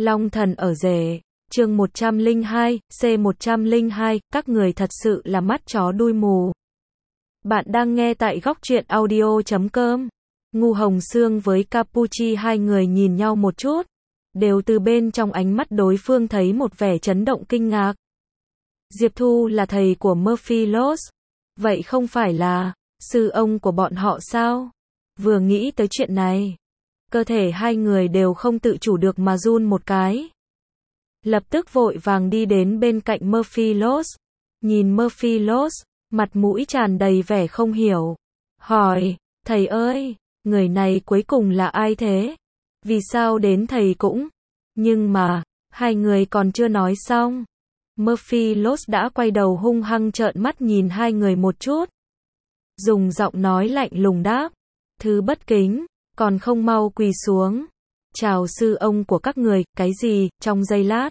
Long thần ở rể, chương 102, C102, các người thật sự là mắt chó đuôi mù. Bạn đang nghe tại góc truyện audio.com. Ngu Hồng Sương với Capuchi hai người nhìn nhau một chút, đều từ bên trong ánh mắt đối phương thấy một vẻ chấn động kinh ngạc. Diệp Thu là thầy của Murphy Loss, vậy không phải là sư ông của bọn họ sao? Vừa nghĩ tới chuyện này, cơ thể hai người đều không tự chủ được mà run một cái. Lập tức vội vàng đi đến bên cạnh Murphy Loss, nhìn Murphy Loss, mặt mũi tràn đầy vẻ không hiểu, hỏi, thầy ơi, người này cuối cùng là ai thế? Vì sao đến thầy cũng? Nhưng mà, hai người còn chưa nói xong, Murphy Loss đã quay đầu hung hăng trợn mắt nhìn hai người một chút. Dùng giọng nói lạnh lùng đáp, thứ bất kính, còn không mau quỳ xuống. Chào sư ông của các người, cái gì? Trong giây lát,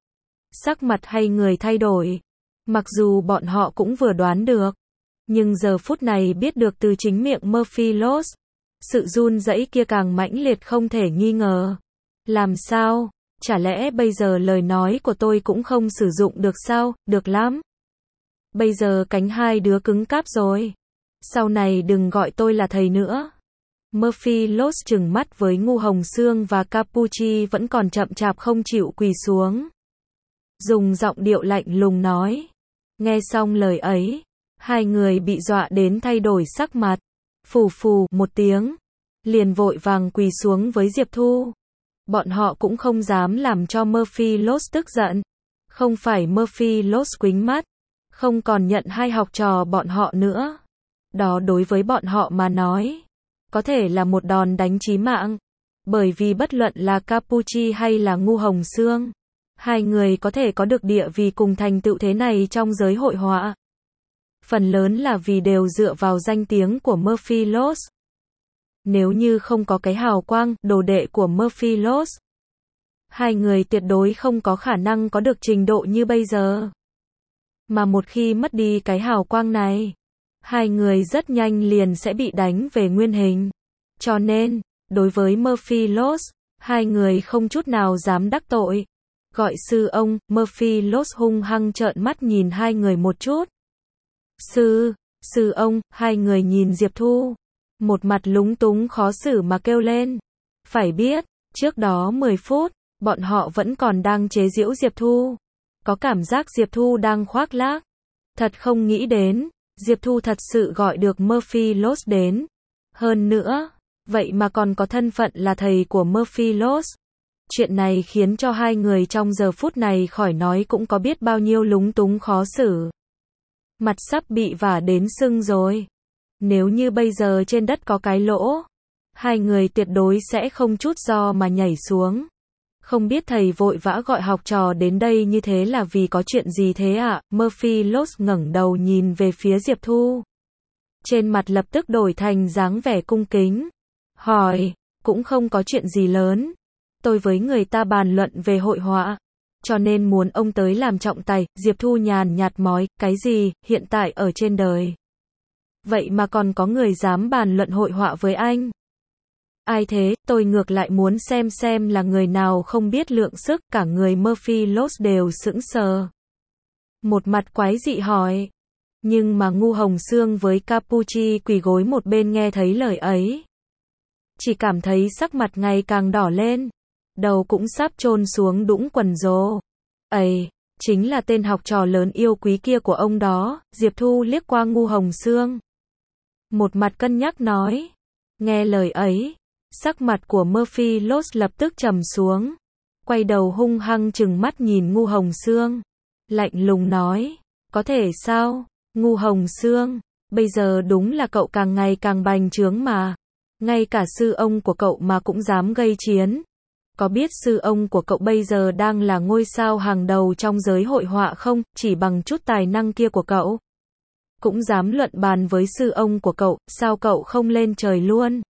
sắc mặt hai người thay đổi. Mặc dù bọn họ cũng vừa đoán được, nhưng giờ phút này biết được từ chính miệng Murphy Loss, sự run rẩy kia càng mãnh liệt không thể nghi ngờ. Làm sao? Chả lẽ bây giờ lời nói của tôi cũng không sử dụng được sao? Được lắm. Bây giờ cánh hai đứa cứng cáp rồi. Sau này đừng gọi tôi là thầy nữa. Murphy Loss trừng mắt với Ngu Hồng Sương và Capuchi vẫn còn chậm chạp không chịu quỳ xuống. Dùng giọng điệu lạnh lùng nói. Nghe xong lời ấy, hai người bị dọa đến thay đổi sắc mặt. Phù phù một tiếng, liền vội vàng quỳ xuống với Diệp Thu. Bọn họ cũng không dám làm cho Murphy Loss tức giận. Không phải Murphy Loss quính mắt, không còn nhận hai học trò bọn họ nữa. Đó đối với bọn họ mà nói, có thể là một đòn đánh chí mạng. Bởi vì bất luận là Capuchi hay là Ngu Hồng Sương, hai người có thể có được địa vị cùng thành tựu thế này trong giới hội họa, phần lớn là vì đều dựa vào danh tiếng của Murphy Loss. Nếu như không có cái hào quang, đồ đệ của Murphy Loss, hai người tuyệt đối không có khả năng có được trình độ như bây giờ. Mà một khi mất đi cái hào quang này, hai người rất nhanh liền sẽ bị đánh về nguyên hình. Cho nên, đối với Murphy Loss, hai người không chút nào dám đắc tội. Gọi sư ông, Murphy Loss hung hăng trợn mắt nhìn hai người một chút. Sư ông, hai người nhìn Diệp Thu, một mặt lúng túng khó xử mà kêu lên. Phải biết, trước đó 10 phút, bọn họ vẫn còn đang chế giễu Diệp Thu. Có cảm giác Diệp Thu đang khoác lác. Thật không nghĩ đến, Diệp Thu thật sự gọi được Murphy Loss đến. Hơn nữa, vậy mà còn có thân phận là thầy của Murphy Loss. Chuyện này khiến cho hai người trong giờ phút này khỏi nói cũng có biết bao nhiêu lúng túng khó xử. Mặt sắp bị vả đến sưng rồi. Nếu như bây giờ trên đất có cái lỗ, hai người tuyệt đối sẽ không chút do mà nhảy xuống. Không biết thầy vội vã gọi học trò đến đây như thế là vì có chuyện gì thế ạ? Murphy Loss ngẩng đầu nhìn về phía Diệp Thu. Trên mặt lập tức đổi thành dáng vẻ cung kính. Hỏi, cũng không có chuyện gì lớn. Tôi với người ta bàn luận về hội họa, cho nên muốn ông tới làm trọng tài. Diệp Thu nhàn nhạt mói, cái gì, hiện tại ở trên đời. Vậy mà còn có người dám bàn luận hội họa với anh. Ai thế? Tôi ngược lại muốn xem là người nào không biết lượng sức. Cả người Murphy Loss đều sững sờ. Một mặt quái dị hỏi. Nhưng mà Ngu Hồng Sương với Capuchi quỳ gối một bên nghe thấy lời ấy, chỉ cảm thấy sắc mặt ngày càng đỏ lên, đầu cũng sắp chôn xuống đũng quần rồ. Ấy, chính là tên học trò lớn yêu quý kia của ông đó. Diệp Thu liếc qua Ngu Hồng Sương, một mặt cân nhắc nói. Nghe lời ấy, sắc mặt của Murphy Loss lập tức trầm xuống, quay đầu hung hăng trừng mắt nhìn Ngu Hồng Sương, lạnh lùng nói, có thể sao? Ngu Hồng Sương, bây giờ đúng là cậu càng ngày càng bành trướng mà. Ngay cả sư ông của cậu mà cũng dám gây chiến. Có biết sư ông của cậu bây giờ đang là ngôi sao hàng đầu trong giới hội họa không? Chỉ bằng chút tài năng kia của cậu, cũng dám luận bàn với sư ông của cậu, sao cậu không lên trời luôn?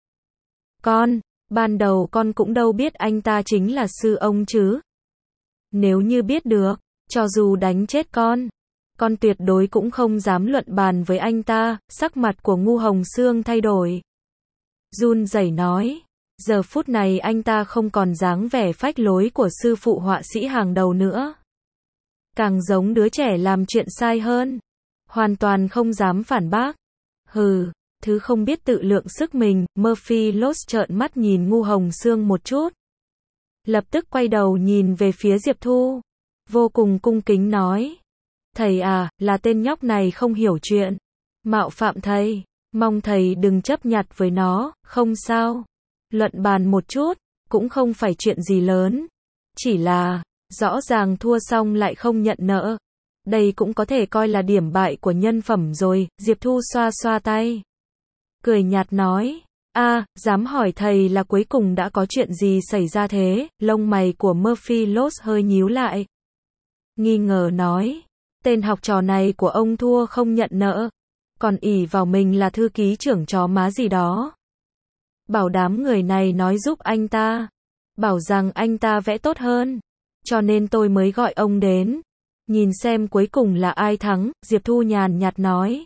Ban đầu con cũng đâu biết anh ta chính là sư ông chứ. Nếu như biết được, cho dù đánh chết con tuyệt đối cũng không dám luận bàn với anh ta. Sắc mặt của Ngu Hồng Sương thay đổi, run rẩy nói, Giờ phút này anh ta không còn dáng vẻ phách lối của sư phụ họa sĩ hàng đầu nữa. Càng giống đứa trẻ làm chuyện sai hơn. Hoàn toàn không dám phản bác. Hừ, thứ không biết tự lượng sức mình, Murphy Lốt trợn mắt nhìn Ngu Hồng Sương một chút. Lập tức quay đầu nhìn về phía Diệp Thu. Vô cùng cung kính nói. Thầy à, là tên nhóc này không hiểu chuyện. Mạo phạm thầy. Mong thầy đừng chấp nhặt với nó, không sao. Luận bàn một chút, cũng không phải chuyện gì lớn. Chỉ là, rõ ràng thua xong lại không nhận nợ. Đây cũng có thể coi là điểm bại của nhân phẩm rồi, Diệp Thu xoa xoa tay. Cười nhạt nói, dám hỏi thầy là cuối cùng đã có chuyện gì xảy ra thế, lông mày của Murphy Lốt hơi nhíu lại. Nghi ngờ nói, tên học trò này của ông thua không nhận nợ, còn ỷ vào mình là thư ký trưởng chó má gì đó. Bảo đám người này nói giúp anh ta, bảo rằng anh ta vẽ tốt hơn, cho nên tôi mới gọi ông đến. Nhìn xem cuối cùng là ai thắng, Diệp Thu nhàn nhạt nói.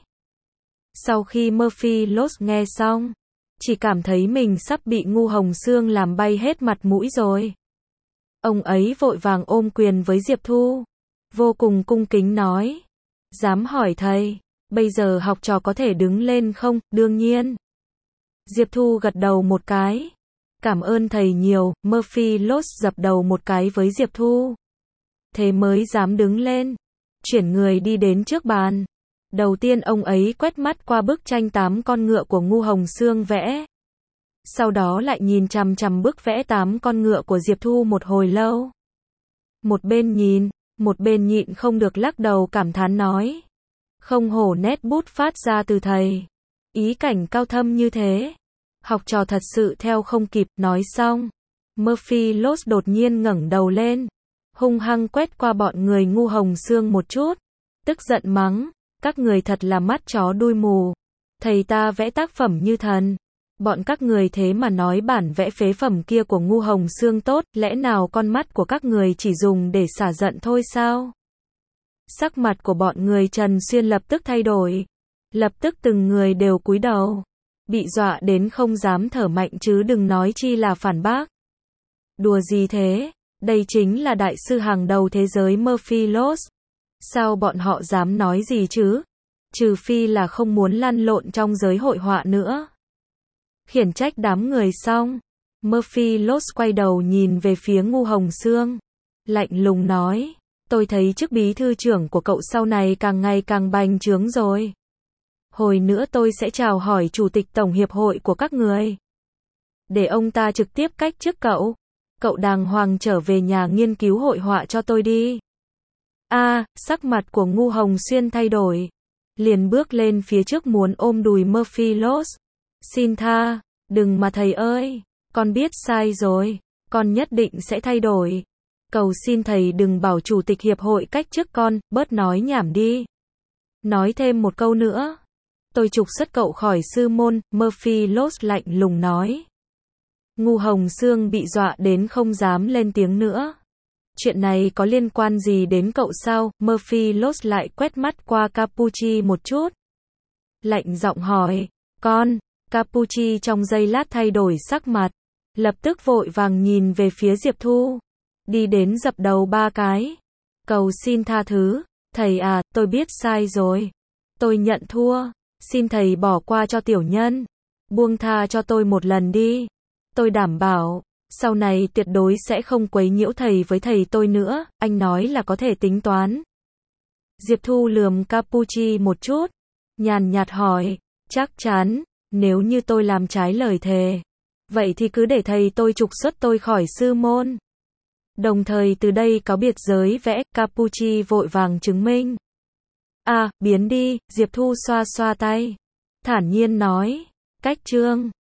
Sau khi Murphy Lốt nghe xong, chỉ cảm thấy mình sắp bị Ngu Hồng Sương làm bay hết mặt mũi rồi. Ông ấy vội vàng ôm quyền với Diệp Thu, vô cùng cung kính nói. Dám hỏi thầy, bây giờ học trò có thể đứng lên không? Đương nhiên. Diệp Thu gật đầu một cái. Cảm ơn thầy nhiều, Murphy Lốt dập đầu một cái với Diệp Thu. Thế mới dám đứng lên. Chuyển người đi đến trước bàn. Đầu tiên ông ấy quét mắt qua bức tranh 8 con ngựa của Ngu Hồng Sương vẽ. Sau đó lại nhìn chằm chằm bức vẽ 8 con ngựa của Diệp Thu một hồi lâu. Một bên nhìn, một bên nhịn không được lắc đầu cảm thán nói. Không hổ nét bút phát ra từ thầy. Ý cảnh cao thâm như thế. Học trò thật sự theo không kịp, nói xong. Murphy Lốt đột nhiên ngẩng đầu lên. Hung hăng quét qua bọn người Ngu Hồng Sương một chút. Tức giận mắng. Các người thật là mắt chó đuôi mù. Thầy ta vẽ tác phẩm như thần. Bọn các người thế mà nói bản vẽ phế phẩm kia của Ngu Hồng Sương tốt, lẽ nào con mắt của các người chỉ dùng để xả giận thôi sao? Sắc mặt của bọn người Trần Xuyên lập tức thay đổi. Lập tức từng người đều cúi đầu. Bị dọa đến không dám thở mạnh chứ đừng nói chi là phản bác. Đùa gì thế? Đây chính là đại sư hàng đầu thế giới Murphy Lốt. Sao bọn họ dám nói gì chứ? Trừ phi là không muốn lăn lộn trong giới hội họa nữa. Khiển trách đám người xong, Murphy Lốt quay đầu nhìn về phía Ngu Hồng Sương. Lạnh lùng nói, tôi thấy chức bí thư trưởng của cậu sau này càng ngày càng bành trướng rồi. Hồi nữa tôi sẽ chào hỏi chủ tịch tổng hiệp hội của các người. Để ông ta trực tiếp cách chức cậu. Cậu đàng hoàng trở về nhà nghiên cứu hội họa cho tôi đi. Sắc mặt của Ngu Hồng Xuyên thay đổi. Liền bước lên phía trước muốn ôm đùi Murphy Lốt. Xin tha, đừng mà thầy ơi, con biết sai rồi, con nhất định sẽ thay đổi. Cầu xin thầy đừng bảo chủ tịch hiệp hội cách chức con, bớt nói nhảm đi. Nói thêm một câu nữa. Tôi trục xuất cậu khỏi sư môn, Murphy Lốt lạnh lùng nói. Ngu Hồng Sương bị dọa đến không dám lên tiếng nữa. Chuyện này có liên quan gì đến cậu sao? Murphy Lốt lại quét mắt qua Capuchi một chút. Lạnh giọng hỏi, con. Capuchi trong giây lát thay đổi sắc mặt. Lập tức vội vàng nhìn về phía Diệp Thu. Đi đến dập đầu 3 cái. Cầu xin tha thứ. Thầy à, tôi biết sai rồi. Tôi nhận thua. Xin thầy bỏ qua cho tiểu nhân. Buông tha cho tôi một lần đi. Tôi đảm bảo. Sau này tuyệt đối sẽ không quấy nhiễu thầy với thầy tôi nữa, anh nói là có thể tính toán. Diệp Thu lườm Capuchi một chút, nhàn nhạt hỏi, chắc chắn, nếu như tôi làm trái lời thề, vậy thì cứ để thầy tôi trục xuất tôi khỏi sư môn. Đồng thời từ đây cáo biệt giới vẽ, Capuchi vội vàng chứng minh. Biến đi, Diệp Thu xoa xoa tay, thản nhiên nói, cách chương.